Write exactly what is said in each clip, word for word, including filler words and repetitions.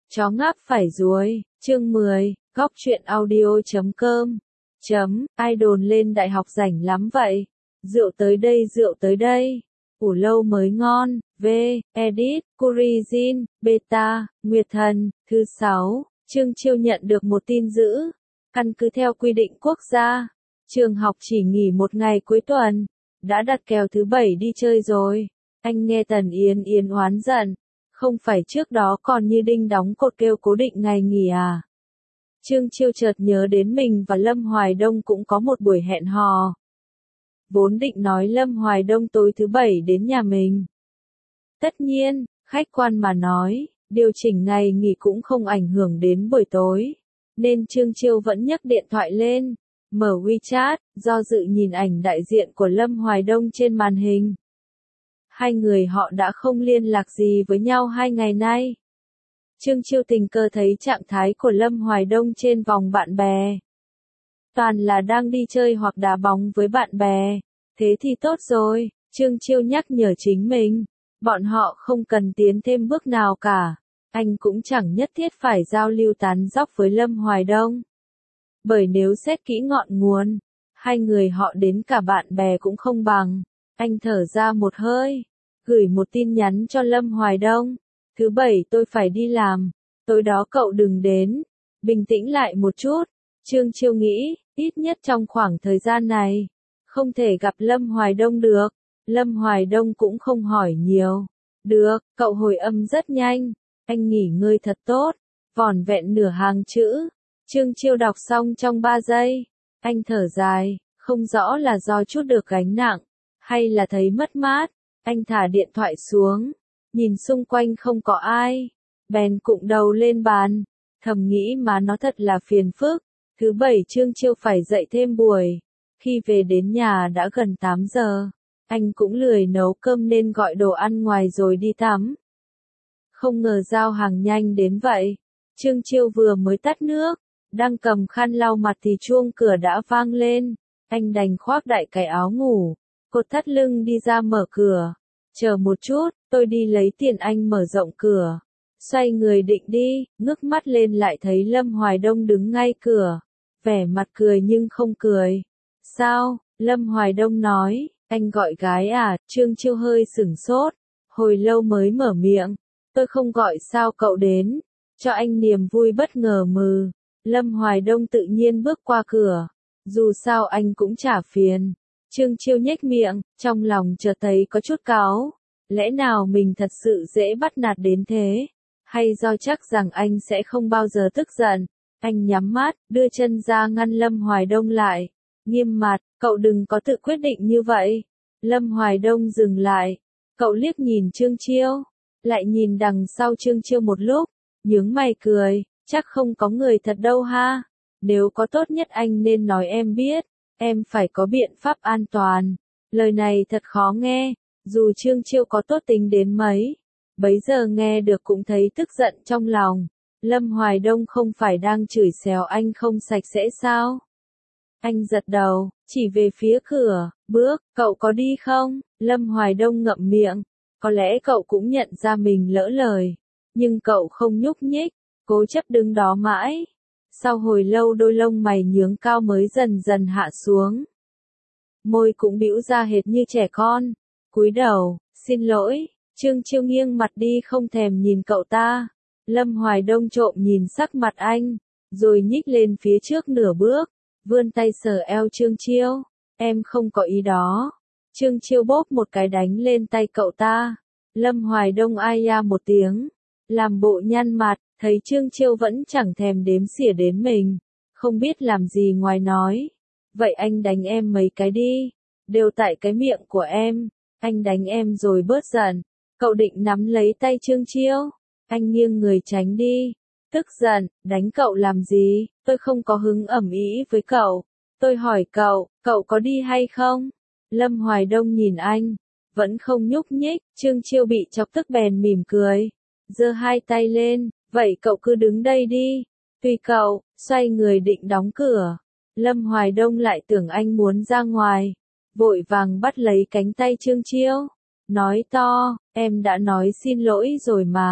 Chó ngáp phải ruồi, chương mười, góc truyện audio chấm com, chấm, ai đồn lên đại học rảnh lắm vậy, rượu tới đây rượu tới đây, ủ lâu mới ngon, v, edit, Curizin, beta, Nguyệt Thần, thứ sáu, Trương Chiêu nhận được một tin dữ, căn cứ theo quy định quốc gia, trường học chỉ nghỉ một ngày cuối tuần, đã đặt kèo thứ bảy đi chơi rồi, anh nghe Tần Yến Yến oán giận. Không phải trước đó còn như đinh đóng cột kêu cố định ngày nghỉ à? Trương Chiêu chợt nhớ đến mình và Lâm Hoài Đông cũng có một buổi hẹn hò. Vốn định nói Lâm Hoài Đông tối thứ bảy đến nhà mình. Tất nhiên, khách quan mà nói, điều chỉnh ngày nghỉ cũng không ảnh hưởng đến buổi tối. Nên Trương Chiêu vẫn nhấc điện thoại lên, mở WeChat, do dự nhìn ảnh đại diện của Lâm Hoài Đông trên màn hình. Hai người họ đã không liên lạc gì với nhau hai ngày nay. Trương Chiêu tình cờ thấy trạng thái của Lâm Hoài Đông trên vòng bạn bè. Toàn là đang đi chơi hoặc đá bóng với bạn bè. Thế thì tốt rồi, Trương Chiêu nhắc nhở chính mình. Bọn họ không cần tiến thêm bước nào cả. Anh cũng chẳng nhất thiết phải giao lưu tán dóc với Lâm Hoài Đông. Bởi nếu xét kỹ ngọn nguồn, hai người họ đến cả bạn bè cũng không bằng. Anh thở ra một hơi, gửi một tin nhắn cho Lâm Hoài Đông. Thứ bảy tôi phải đi làm, tối đó cậu đừng đến. Bình tĩnh lại một chút. Trương Chiêu nghĩ, ít nhất trong khoảng thời gian này, không thể gặp Lâm Hoài Đông được. Lâm Hoài Đông cũng không hỏi nhiều. Được, cậu hồi âm rất nhanh. Anh nghỉ ngơi thật tốt. Vỏn vẹn nửa hàng chữ. Trương Chiêu đọc xong trong ba giây. Anh thở dài, không rõ là do chút được gánh nặng, hay là thấy mất mát. Anh thả điện thoại xuống, nhìn xung quanh không có ai, bèn cụng đầu lên bàn, thầm nghĩ mà nó thật là phiền phức. Thứ bảy Trương Chiêu phải dậy thêm buổi, khi về đến nhà đã gần tám giờ, anh cũng lười nấu cơm nên gọi đồ ăn ngoài rồi đi tắm. Không ngờ giao hàng nhanh đến vậy, Trương Chiêu vừa mới tắt nước, đang cầm khăn lau mặt thì chuông cửa đã vang lên, anh đành khoác đại cái áo ngủ. Cột thắt lưng đi ra mở cửa. Chờ một chút, tôi đi lấy tiền. Anh mở rộng cửa. Xoay người định đi, ngước mắt lên lại thấy Lâm Hoài Đông đứng ngay cửa. Vẻ mặt cười nhưng không cười. Sao? Lâm Hoài Đông nói, anh gọi gái à? Trương Chiêu hơi sửng sốt. Hồi lâu mới mở miệng. Tôi không gọi sao cậu đến? Cho anh niềm vui bất ngờ mừ. Lâm Hoài Đông tự nhiên bước qua cửa. Dù sao anh cũng chả phiền. Trương Chiêu nhếch miệng, trong lòng chợt thấy có chút cáu. Lẽ nào mình thật sự dễ bắt nạt đến thế? Hay do chắc rằng anh sẽ không bao giờ tức giận? Anh nhắm mắt, đưa chân ra ngăn Lâm Hoài Đông lại. Nghiêm mặt, cậu đừng có tự quyết định như vậy. Lâm Hoài Đông dừng lại. Cậu liếc nhìn Trương Chiêu. Lại nhìn đằng sau Trương Chiêu một lúc. Nhướng mày cười, chắc không có người thật đâu ha. Nếu có tốt nhất anh nên nói em biết. Em phải có biện pháp an toàn. Lời này thật khó nghe, dù Trương Chiêu có tốt tính đến mấy. Bấy giờ nghe được cũng thấy tức giận trong lòng. Lâm Hoài Đông không phải đang chửi xéo anh không sạch sẽ sao? Anh giật đầu, chỉ về phía cửa, bước, cậu có đi không? Lâm Hoài Đông ngậm miệng. Có lẽ cậu cũng nhận ra mình lỡ lời. Nhưng cậu không nhúc nhích, cố chấp đứng đó mãi. Sau hồi lâu đôi lông mày nhướng cao mới dần dần hạ xuống. Môi cũng bĩu ra hệt như trẻ con. Cúi đầu, xin lỗi. Trương Chiêu nghiêng mặt đi không thèm nhìn cậu ta. Lâm Hoài Đông trộm nhìn sắc mặt anh, rồi nhích lên phía trước nửa bước, vươn tay sờ eo Trương Chiêu. Em không có ý đó. Trương Chiêu bóp một cái đánh lên tay cậu ta. Lâm Hoài Đông ai ya một tiếng, làm bộ nhăn mặt. Thấy Trương Chiêu vẫn chẳng thèm đếm xỉa đến mình, không biết làm gì ngoài nói. Vậy anh đánh em mấy cái đi, đều tại cái miệng của em, anh đánh em rồi bớt giận. Cậu định nắm lấy tay Trương Chiêu, anh nghiêng người tránh đi. Tức giận, đánh cậu làm gì, tôi không có hứng ẩm ý với cậu. Tôi hỏi cậu, cậu có đi hay không? Lâm Hoài Đông nhìn anh, vẫn không nhúc nhích. Trương Chiêu bị chọc tức bèn mỉm cười, giơ hai tay lên. Vậy cậu cứ đứng đây đi. Tùy cậu, xoay người định đóng cửa. Lâm Hoài Đông lại tưởng anh muốn ra ngoài. Vội vàng bắt lấy cánh tay Trương Chiêu. Nói to, em đã nói xin lỗi rồi mà.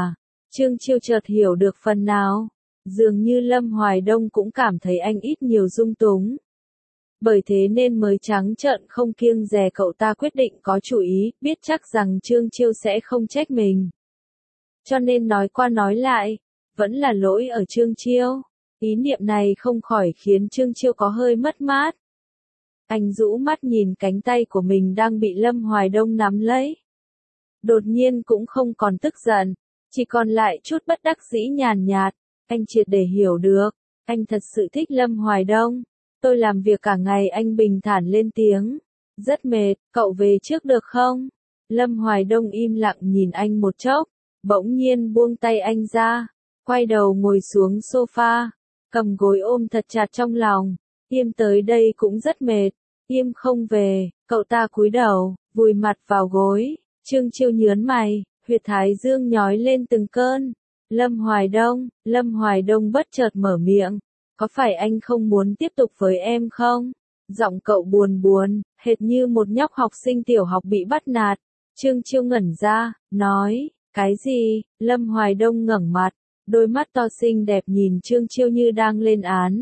Trương Chiêu chợt hiểu được phần nào. Dường như Lâm Hoài Đông cũng cảm thấy anh ít nhiều dung túng. Bởi thế nên mới trắng trợn không kiêng dè cậu ta quyết định có chủ ý, biết chắc rằng Trương Chiêu sẽ không trách mình. Cho nên nói qua nói lại, vẫn là lỗi ở Trương Chiêu. Ý niệm này không khỏi khiến Trương Chiêu có hơi mất mát. Anh rũ mắt nhìn cánh tay của mình đang bị Lâm Hoài Đông nắm lấy. Đột nhiên cũng không còn tức giận, chỉ còn lại chút bất đắc dĩ nhàn nhạt. Anh triệt để hiểu được, anh thật sự thích Lâm Hoài Đông. Tôi làm việc cả ngày, anh bình thản lên tiếng. Rất mệt, cậu về trước được không? Lâm Hoài Đông im lặng nhìn anh một chốc, bỗng nhiên buông tay anh ra, quay đầu ngồi xuống sofa, cầm gối ôm thật chặt trong lòng. Yêm tới đây cũng rất mệt, Yêm không về. Cậu ta cúi đầu, vùi mặt vào gối. Trương Chiêu nhớn mày, huyệt thái dương nhói lên từng cơn. Lâm Hoài Đông, Lâm Hoài Đông bất chợt mở miệng. Có phải anh không muốn tiếp tục với em không? Giọng cậu buồn buồn, hệt như một nhóc học sinh tiểu học bị bắt nạt. Trương Chiêu ngẩn ra, nói, cái gì? Lâm Hoài Đông ngẩng mặt, đôi mắt to xinh đẹp nhìn Trương Chiêu như đang lên án.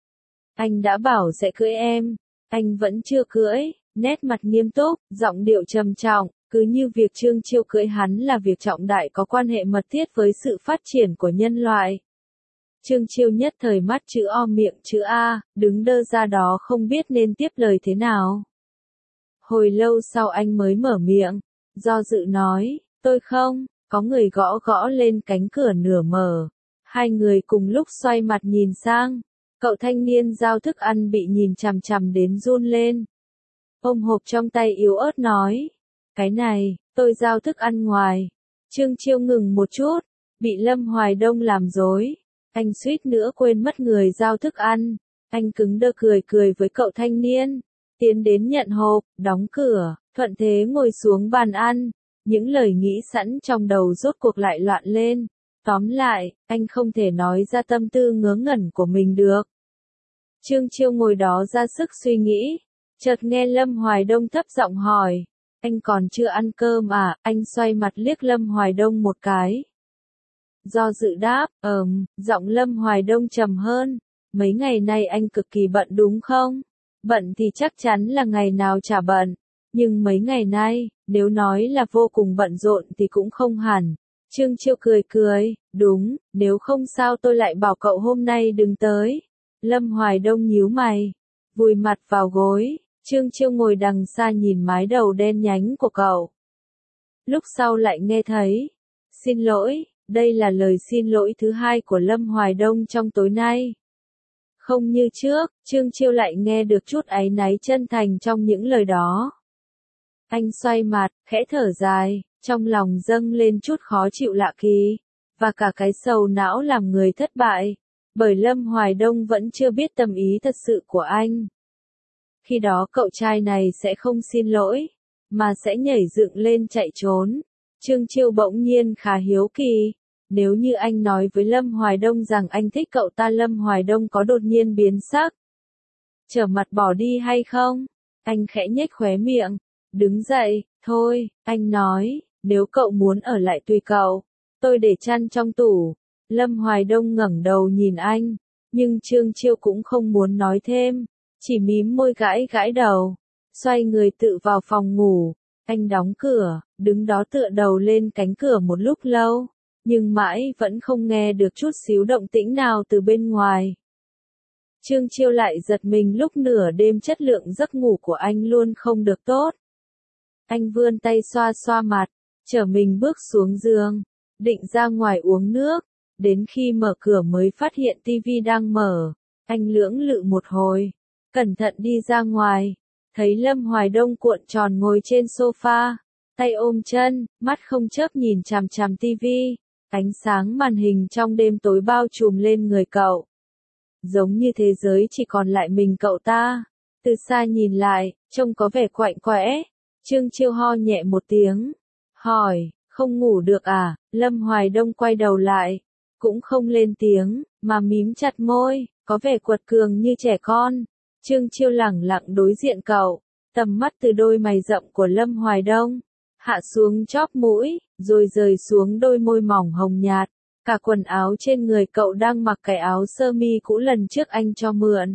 Anh đã bảo sẽ cưới em, anh vẫn chưa cưới. Nét mặt nghiêm túc, giọng điệu trầm trọng, cứ như việc Trương Chiêu cưới hắn là việc trọng đại có quan hệ mật thiết với sự phát triển của nhân loại. Trương Chiêu nhất thời mắt chữ O miệng chữ A, đứng đơ ra đó không biết nên tiếp lời thế nào. Hồi lâu sau anh mới mở miệng, do dự nói, tôi không. Có người gõ gõ lên cánh cửa nửa mở. Hai người cùng lúc xoay mặt nhìn sang. Cậu thanh niên giao thức ăn bị nhìn chằm chằm đến run lên. Ôm hộp trong tay yếu ớt nói, cái này, tôi giao thức ăn ngoài. Trương Chiêu ngừng một chút, bị Lâm Hoài Đông làm dối. Anh suýt nữa quên mất người giao thức ăn. Anh cứng đơ cười cười với cậu thanh niên, tiến đến nhận hộp, đóng cửa, thuận thế ngồi xuống bàn ăn. Những lời nghĩ sẵn trong đầu rốt cuộc lại loạn lên. Tóm lại, anh không thể nói ra tâm tư ngớ ngẩn của mình được. Trương Chiêu ngồi đó ra sức suy nghĩ. Chợt nghe Lâm Hoài Đông thấp giọng hỏi, anh còn chưa ăn cơm à? Anh xoay mặt liếc Lâm Hoài Đông một cái. Do dự đáp, ừm, giọng Lâm Hoài Đông trầm hơn. Mấy ngày nay anh cực kỳ bận đúng không? Bận thì chắc chắn là ngày nào chả bận. Nhưng mấy ngày nay, nếu nói là vô cùng bận rộn thì cũng không hẳn. Trương Chiêu cười cười, đúng, nếu không sao tôi lại bảo cậu hôm nay đừng tới. Lâm Hoài Đông nhíu mày, vùi mặt vào gối. Trương Chiêu ngồi đằng xa nhìn mái đầu đen nhánh của cậu. Lúc sau lại nghe thấy, xin lỗi, đây là lời xin lỗi thứ hai của Lâm Hoài Đông trong tối nay. Không như trước, Trương Chiêu lại nghe được chút áy náy chân thành trong những lời đó. Anh xoay mặt, khẽ thở dài, trong lòng dâng lên chút khó chịu lạ kỳ, và cả cái sầu não làm người thất bại, bởi Lâm Hoài Đông vẫn chưa biết tâm ý thật sự của anh. Khi đó cậu trai này sẽ không xin lỗi, mà sẽ nhảy dựng lên chạy trốn. Trương Chiêu bỗng nhiên khá hiếu kỳ, nếu như anh nói với Lâm Hoài Đông rằng anh thích cậu ta, Lâm Hoài Đông có đột nhiên biến sắc, trở mặt bỏ đi hay không? Anh khẽ nhếch khóe miệng, đứng dậy, thôi, anh nói, nếu cậu muốn ở lại tùy cậu, tôi để chăn trong tủ. Lâm Hoài Đông ngẩng đầu nhìn anh, nhưng Trương Chiêu cũng không muốn nói thêm, chỉ mím môi gãi gãi đầu, xoay người tự vào phòng ngủ. Anh đóng cửa, đứng đó tựa đầu lên cánh cửa một lúc lâu, nhưng mãi vẫn không nghe được chút xíu động tĩnh nào từ bên ngoài. Trương Chiêu lại giật mình lúc nửa đêm chất lượng giấc ngủ của anh luôn không được tốt. Anh vươn tay xoa xoa mặt, trở mình bước xuống giường, định ra ngoài uống nước, đến khi mở cửa mới phát hiện tivi đang mở. Anh lưỡng lự một hồi, cẩn thận đi ra ngoài, thấy Lâm Hoài Đông cuộn tròn ngồi trên sofa, tay ôm chân, mắt không chớp nhìn chằm chằm tivi. Ánh sáng màn hình trong đêm tối bao trùm lên người cậu, giống như thế giới chỉ còn lại mình cậu ta. Từ xa nhìn lại, trông có vẻ quạnh quẽ. Trương Chiêu ho nhẹ một tiếng, hỏi, không ngủ được à? Lâm Hoài Đông quay đầu lại, cũng không lên tiếng, mà mím chặt môi, có vẻ quật cường như trẻ con. Trương Chiêu lẳng lặng đối diện cậu, tầm mắt từ đôi mày rậm của Lâm Hoài Đông, hạ xuống chóp mũi, rồi rời xuống đôi môi mỏng hồng nhạt. Cả quần áo trên người cậu đang mặc cái áo sơ mi cũ lần trước anh cho mượn.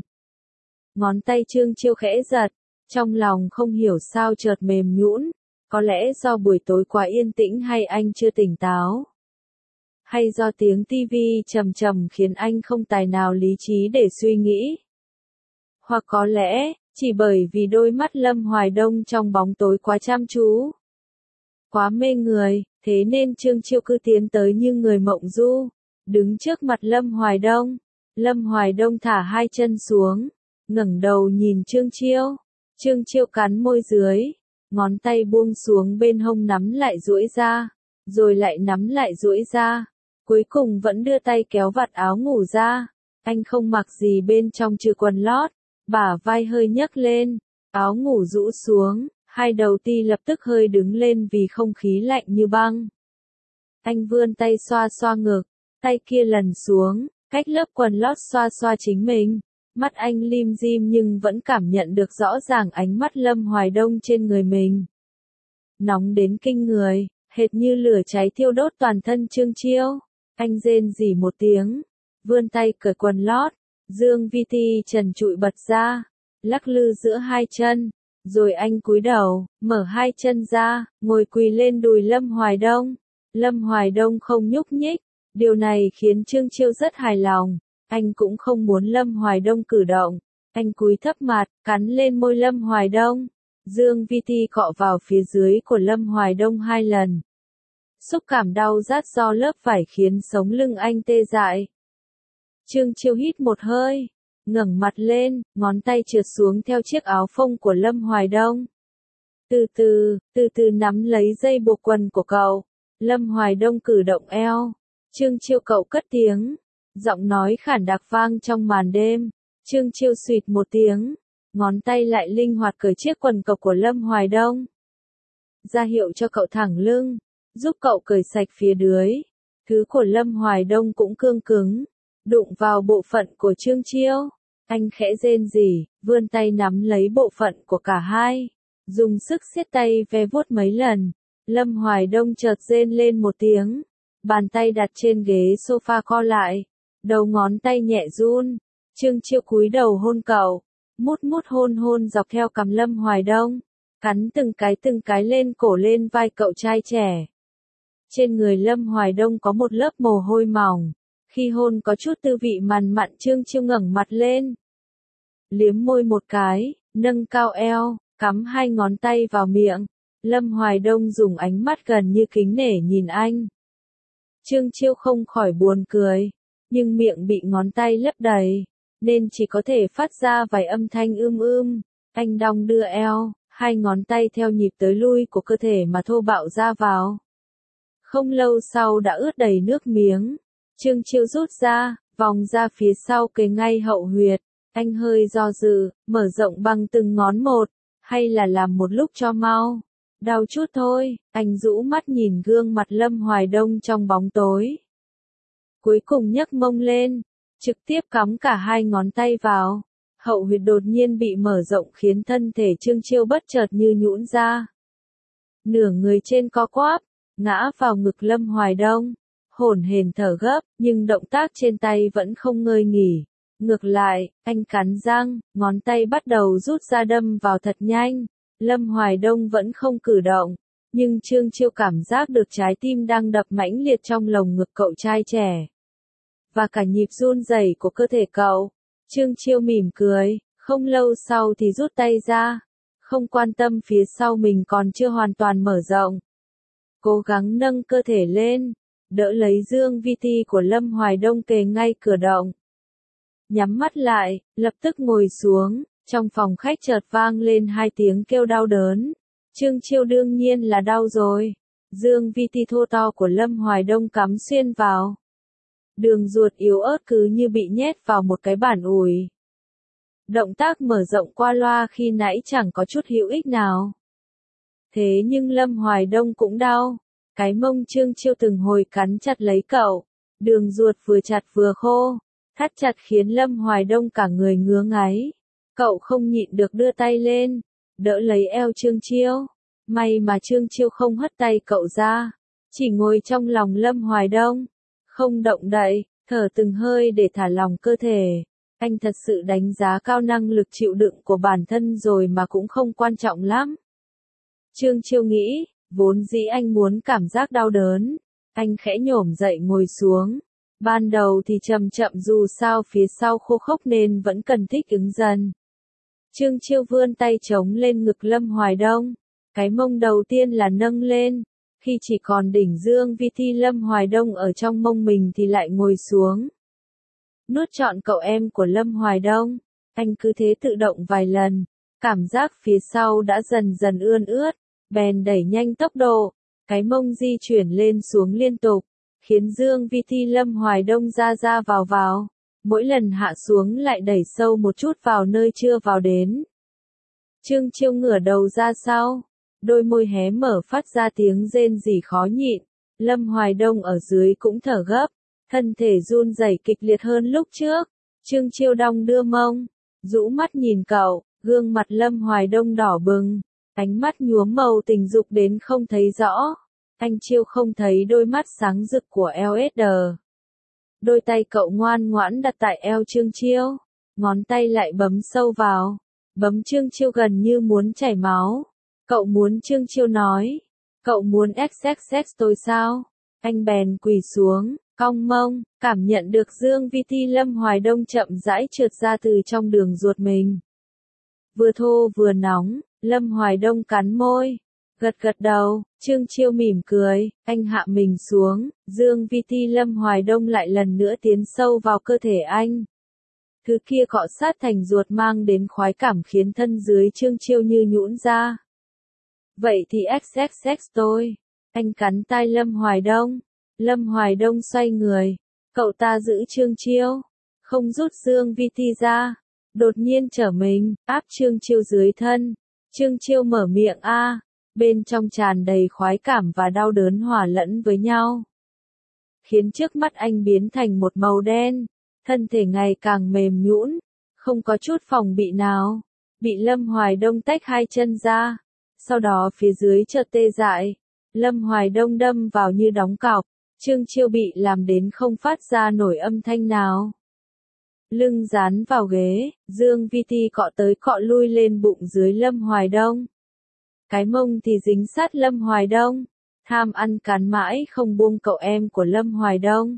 Ngón tay Trương Chiêu khẽ giật, trong lòng không hiểu sao chợt mềm nhũn, có lẽ do buổi tối quá yên tĩnh hay anh chưa tỉnh táo. Hay do tiếng tivi trầm trầm khiến anh không tài nào lý trí để suy nghĩ. Hoặc có lẽ, chỉ bởi vì đôi mắt Lâm Hoài Đông trong bóng tối quá chăm chú. Quá mê người, thế nên Trương Chiêu cứ tiến tới như người mộng du, đứng trước mặt Lâm Hoài Đông. Lâm Hoài Đông thả hai chân xuống, ngẩng đầu nhìn Trương Chiêu. Trương Chiêu cắn môi dưới, ngón tay buông xuống bên hông nắm lại duỗi ra, rồi lại nắm lại duỗi ra, cuối cùng vẫn đưa tay kéo vạt áo ngủ ra. Anh không mặc gì bên trong trừ quần lót, bả vai hơi nhấc lên, áo ngủ rũ xuống, hai đầu ti lập tức hơi đứng lên vì không khí lạnh như băng. Anh vươn tay xoa xoa ngực, tay kia lần xuống, cách lớp quần lót xoa xoa chính mình. Mắt anh lim dim nhưng vẫn cảm nhận được rõ ràng ánh mắt Lâm Hoài Đông trên người mình. Nóng đến kinh người, hệt như lửa cháy thiêu đốt toàn thân Trương Chiêu. Anh rên rỉ một tiếng, vươn tay cởi quần lót, dương vi ti trần trụi bật ra, lắc lư giữa hai chân, rồi anh cúi đầu, mở hai chân ra, ngồi quỳ lên đùi Lâm Hoài Đông. Lâm Hoài Đông không nhúc nhích, điều này khiến Trương Chiêu rất hài lòng. Anh cũng không muốn Lâm Hoài Đông cử động, anh cúi thấp mặt, cắn lên môi Lâm Hoài Đông. Dương vi ti cọ vào phía dưới của Lâm Hoài Đông hai lần. Xúc cảm đau rát do lớp vải khiến sống lưng anh tê dại. Trương Chiêu hít một hơi, ngẩng mặt lên, ngón tay trượt xuống theo chiếc áo phông của Lâm Hoài Đông. Từ từ, từ từ nắm lấy dây buộc quần của cậu. Lâm Hoài Đông cử động eo. Trương Chiêu cậu cất tiếng. Giọng nói khản đặc vang trong màn đêm. Trương Chiêu xuyệt một tiếng, ngón tay lại linh hoạt cởi chiếc quần cộc của Lâm Hoài Đông. Ra hiệu cho cậu thẳng lưng, giúp cậu cởi sạch phía dưới. Thứ của Lâm Hoài Đông cũng cương cứng, đụng vào bộ phận của Trương Chiêu. Anh khẽ rên rỉ, vươn tay nắm lấy bộ phận của cả hai, dùng sức siết tay ve vuốt mấy lần. Lâm Hoài Đông chợt rên lên một tiếng, bàn tay đặt trên ghế sofa co lại. Đầu ngón tay nhẹ run, Trương Chiêu cúi đầu hôn cậu, mút mút hôn hôn dọc theo cằm Lâm Hoài Đông, cắn từng cái từng cái lên cổ lên vai cậu trai trẻ. Trên người Lâm Hoài Đông có một lớp mồ hôi mỏng, khi hôn có chút tư vị mằn mặn. Trương Chiêu ngẩng mặt lên, liếm môi một cái, nâng cao eo, cắm hai ngón tay vào miệng. Lâm Hoài Đông dùng ánh mắt gần như kính nể nhìn anh. Trương Chiêu không khỏi buồn cười, nhưng miệng bị ngón tay lấp đầy, nên chỉ có thể phát ra vài âm thanh ưm ưm. Anh đong đưa eo, hai ngón tay theo nhịp tới lui của cơ thể mà thô bạo ra vào. Không lâu sau đã ướt đầy nước miếng. Trương Chiêu rút ra, vòng ra phía sau kề ngay hậu huyệt. Anh hơi do dự, mở rộng bằng từng ngón một, hay là làm một lúc cho mau. Đau chút thôi, anh rũ mắt nhìn gương mặt Lâm Hoài Đông trong bóng tối. Cuối cùng nhấc mông lên, trực tiếp cắm cả hai ngón tay vào. Hậu huyệt đột nhiên bị mở rộng khiến thân thể Trương Chiêu bất chợt như nhũn ra. Nửa người trên co quắp, ngã vào ngực Lâm Hoài Đông, hổn hển thở gấp, nhưng động tác trên tay vẫn không ngơi nghỉ. Ngược lại, anh cắn răng, ngón tay bắt đầu rút ra đâm vào thật nhanh. Lâm Hoài Đông vẫn không cử động, nhưng Trương Chiêu cảm giác được trái tim đang đập mãnh liệt trong lồng ngực cậu trai trẻ. Và cả nhịp run rẩy của cơ thể cậu. Trương Chiêu mỉm cười, không lâu sau thì rút tay ra, không quan tâm phía sau mình còn chưa hoàn toàn mở rộng. Cố gắng nâng cơ thể lên, đỡ lấy dương vi ti của Lâm Hoài Đông kề ngay cửa động. Nhắm mắt lại, lập tức ngồi xuống, trong phòng khách chợt vang lên hai tiếng kêu đau đớn. Trương Chiêu đương nhiên là đau rồi. Dương vi ti thô to của Lâm Hoài Đông cắm xuyên vào. Đường ruột yếu ớt cứ như bị nhét vào một cái bản ủi. Động tác mở rộng qua loa khi nãy chẳng có chút hữu ích nào. Thế nhưng Lâm Hoài Đông cũng đau. Cái mông Trương Chiêu từng hồi cắn chặt lấy cậu. Đường ruột vừa chặt vừa khô. Thắt chặt khiến Lâm Hoài Đông cả người ngứa ngáy. Cậu không nhịn được đưa tay lên, đỡ lấy eo Trương Chiêu. May mà Trương Chiêu không hất tay cậu ra, chỉ ngồi trong lòng Lâm Hoài Đông, không động đậy, thở từng hơi để thả lỏng cơ thể. Anh thật sự đánh giá cao năng lực chịu đựng của bản thân rồi mà cũng không quan trọng lắm. Trương Chiêu nghĩ, vốn dĩ anh muốn cảm giác đau đớn. Anh khẽ nhổm dậy ngồi xuống. Ban đầu thì chậm chậm dù sao phía sau khô khốc nên vẫn cần thích ứng dần. Trương Chiêu vươn tay chống lên ngực Lâm Hoài Đông. Cái mông đầu tiên là nâng lên. Khi chỉ còn đỉnh dương vi thi Lâm Hoài Đông ở trong mông mình thì lại ngồi xuống. Nuốt trọn cậu em của Lâm Hoài Đông. Anh cứ thế tự động vài lần. Cảm giác phía sau đã dần dần ươn ướt. Bèn đẩy nhanh tốc độ. Cái mông di chuyển lên xuống liên tục. Khiến dương vi thi Lâm Hoài Đông ra ra vào vào. Mỗi lần hạ xuống lại đẩy sâu một chút vào nơi chưa vào đến. Trương Chiêu ngửa đầu ra sau. Đôi môi hé mở phát ra tiếng rên rỉ khó nhịn. Lâm Hoài Đông ở dưới cũng thở gấp. Thân thể run rẩy kịch liệt hơn lúc trước. Trương Chiêu đong đưa mông. Rũ mắt nhìn cậu. Gương mặt Lâm Hoài Đông đỏ bừng. Ánh mắt nhuốm màu tình dục đến không thấy rõ. Anh Chiêu không thấy đôi mắt sáng rực của lờ ét đê. Đôi tay cậu ngoan ngoãn đặt tại eo Trương Chiêu. Ngón tay lại bấm sâu vào. Bấm Trương Chiêu gần như muốn chảy máu. Cậu muốn Trương Chiêu nói. Cậu muốn xx xx tôi sao? Anh bèn quỳ xuống, cong mông, cảm nhận được dương vi thi Lâm Hoài Đông chậm rãi trượt ra từ trong đường ruột mình. Vừa thô vừa nóng, Lâm Hoài Đông cắn môi. Gật gật đầu, Trương Chiêu mỉm cười, anh hạ mình xuống, dương vi thi Lâm Hoài Đông lại lần nữa tiến sâu vào cơ thể anh. Thứ kia cọ sát thành ruột mang đến khoái cảm khiến thân dưới Trương Chiêu như nhũn ra. Vậy thì xx xx tôi. Anh cắn tai Lâm Hoài Đông. Lâm Hoài Đông xoay người. Cậu ta giữ Trương Chiêu. Không rút dương vi thi ra. Đột nhiên trở mình, áp Trương Chiêu dưới thân. Trương Chiêu mở miệng a. Bên trong tràn đầy khoái cảm và đau đớn hòa lẫn với nhau. Khiến trước mắt anh biến thành một màu đen. Thân thể ngày càng mềm nhũn. Không có chút phòng bị nào. Bị Lâm Hoài Đông tách hai chân ra. Sau đó phía dưới chợt tê dại. Lâm Hoài Đông đâm vào như đóng cọc. Trương Chiêu bị làm đến không phát ra nổi âm thanh nào. Lưng dán vào ghế, dương vi thi cọ tới cọ lui lên bụng dưới Lâm Hoài Đông. Cái mông thì dính sát Lâm Hoài Đông. Tham ăn cắn mãi không buông cậu em của Lâm Hoài Đông.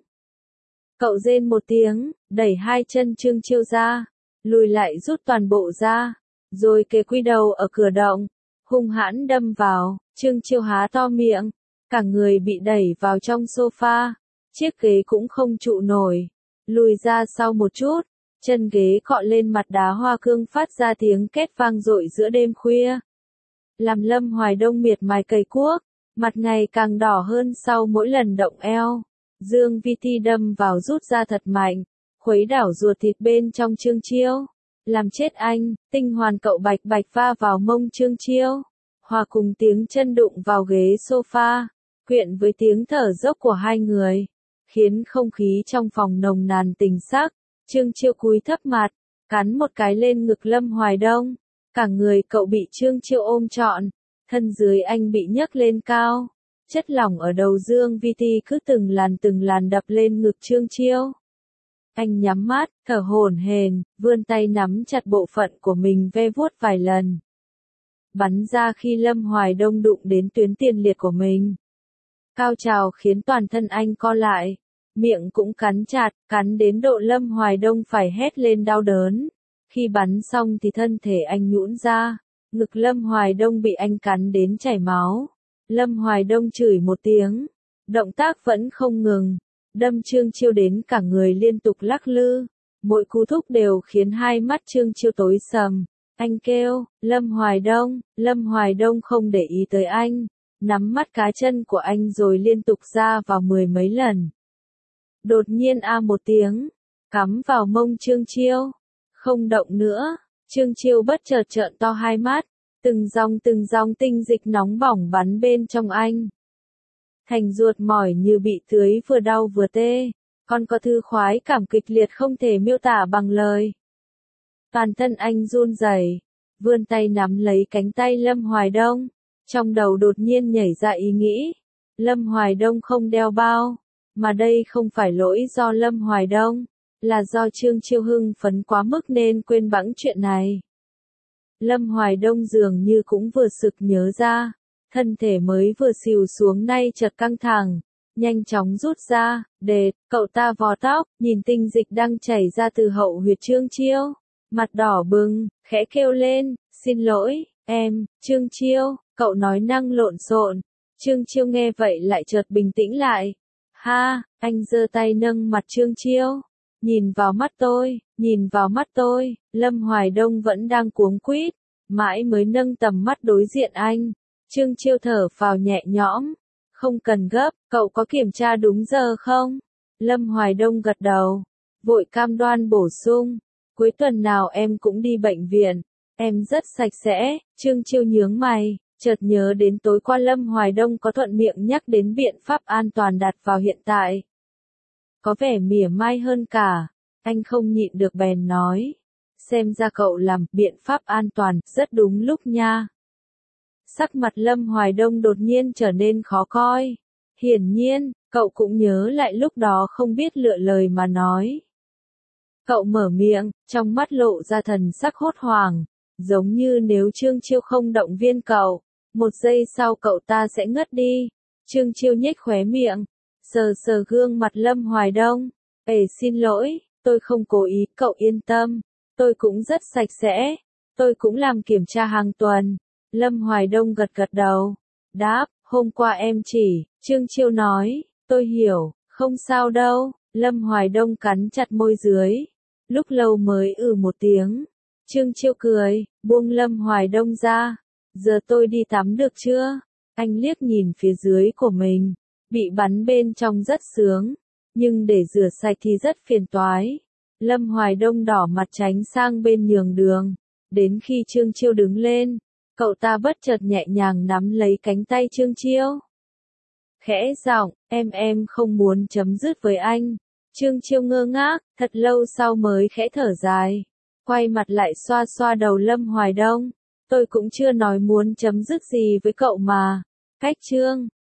Cậu rên một tiếng, đẩy hai chân Trương Chiêu ra. Lùi lại rút toàn bộ ra. Rồi kề quy đầu ở cửa động. Hung hãn đâm vào, Trương Chiêu há to miệng. Cả người bị đẩy vào trong sofa. Chiếc ghế cũng không trụ nổi. Lùi ra sau một chút. Chân ghế cọ lên mặt đá hoa cương phát ra tiếng két vang dội giữa đêm khuya. Làm Lâm Hoài Đông miệt mài cày cuốc. Mặt ngày càng đỏ hơn sau mỗi lần động eo. Dương vi thi đâm vào rút ra thật mạnh. Khuấy đảo ruột thịt bên trong Trương Chiêu. Làm chết anh, tinh hoàn cậu bạch bạch va vào mông Trương Chiêu. Hòa cùng tiếng chân đụng vào ghế sofa. Quyện với tiếng thở dốc của hai người. Khiến không khí trong phòng nồng nàn tình sắc. Trương Chiêu cúi thấp mặt. Cắn một cái lên ngực Lâm Hoài Đông. Cả người cậu bị Trương Chiêu ôm trọn. Thân dưới anh bị nhấc lên cao. Chất lỏng ở đầu dương vi thi cứ từng làn từng làn đập lên ngực Trương Chiêu. Anh nhắm mắt, thở hổn hển, vươn tay nắm chặt bộ phận của mình ve vuốt vài lần. Bắn ra khi Lâm Hoài Đông đụng đến tuyến tiền liệt của mình. Cao trào khiến toàn thân anh co lại. Miệng cũng cắn chặt, cắn đến độ Lâm Hoài Đông phải hét lên đau đớn. Khi bắn xong thì thân thể anh nhũn ra. Ngực Lâm Hoài Đông bị anh cắn đến chảy máu. Lâm Hoài Đông chửi một tiếng. Động tác vẫn không ngừng. Đâm Trương Chiêu đến cả người liên tục lắc lư. Mỗi cú thúc đều khiến hai mắt Trương Chiêu tối sầm. Anh kêu, Lâm Hoài Đông, Lâm Hoài Đông không để ý tới anh. Nắm mắt cá chân của anh rồi liên tục ra vào mười mấy lần. Đột nhiên a một tiếng. Cắm vào mông Trương Chiêu. Không động nữa. Trương Chiêu bất chợt trợn to hai mắt. Từng dòng từng dòng tinh dịch nóng bỏng bắn bên trong anh. Thành ruột mỏi như bị tưới vừa đau vừa tê. Còn có thư khoái cảm kịch liệt không thể miêu tả bằng lời. Toàn thân anh run rẩy, vươn tay nắm lấy cánh tay Lâm Hoài Đông. Trong đầu đột nhiên nhảy ra ý nghĩ, Lâm Hoài Đông không đeo bao, mà đây không phải lỗi do Lâm Hoài Đông, là do Trương Chiêu hưng phấn quá mức nên quên bẵng chuyện này. Lâm Hoài Đông dường như cũng vừa sực nhớ ra, thân thể mới vừa xìu xuống nay chợt căng thẳng, nhanh chóng rút ra, đệt, cậu ta vò tóc, nhìn tinh dịch đang chảy ra từ hậu huyệt Trương Chiêu, mặt đỏ bừng, khẽ kêu lên, xin lỗi, em, Trương Chiêu, cậu nói năng lộn xộn. Trương Chiêu nghe vậy lại chợt bình tĩnh lại. Ha, anh giơ tay nâng mặt Trương Chiêu. Nhìn vào mắt tôi, nhìn vào mắt tôi, Lâm Hoài Đông vẫn đang cuống quýt, mãi mới nâng tầm mắt đối diện anh. Trương Chiêu thở phào nhẹ nhõm. Không cần gấp, cậu có kiểm tra đúng giờ không? Lâm Hoài Đông gật đầu, vội cam đoan bổ sung. Cuối tuần nào em cũng đi bệnh viện, em rất sạch sẽ. Trương Chiêu nhướng mày, chợt nhớ đến tối qua Lâm Hoài Đông có thuận miệng nhắc đến biện pháp an toàn đặt vào hiện tại. Có vẻ mỉa mai hơn cả, anh không nhịn được bèn nói. Xem ra cậu làm biện pháp an toàn rất đúng lúc nha. Sắc mặt Lâm Hoài Đông đột nhiên trở nên khó coi. Hiển nhiên, cậu cũng nhớ lại lúc đó không biết lựa lời mà nói. Cậu mở miệng, trong mắt lộ ra thần sắc hốt hoảng, giống như nếu Trương Chiêu không động viên cậu, một giây sau cậu ta sẽ ngất đi. Trương Chiêu nhếch khóe miệng, sờ sờ gương mặt Lâm Hoài Đông. Ê xin lỗi, tôi không cố ý, cậu yên tâm, tôi cũng rất sạch sẽ, tôi cũng làm kiểm tra hàng tuần. Lâm Hoài Đông gật gật đầu, đáp, hôm qua em chỉ, Trương Chiêu nói, tôi hiểu, không sao đâu. Lâm Hoài Đông cắn chặt môi dưới, lúc lâu mới ừ một tiếng. Trương Chiêu cười, buông Lâm Hoài Đông ra, giờ tôi đi tắm được chưa? Anh liếc nhìn phía dưới của mình, bị bắn bên trong rất sướng, nhưng để rửa sạch thì rất phiền toái. Lâm Hoài Đông đỏ mặt tránh sang bên nhường đường, đến khi Trương Chiêu đứng lên, cậu ta bất chợt nhẹ nhàng nắm lấy cánh tay Trương Chiêu. Khẽ giọng, em em không muốn chấm dứt với anh. Trương Chiêu ngơ ngác, thật lâu sau mới khẽ thở dài, quay mặt lại xoa xoa đầu Lâm Hoài Đông. Tôi cũng chưa nói muốn chấm dứt gì với cậu mà. Cách chương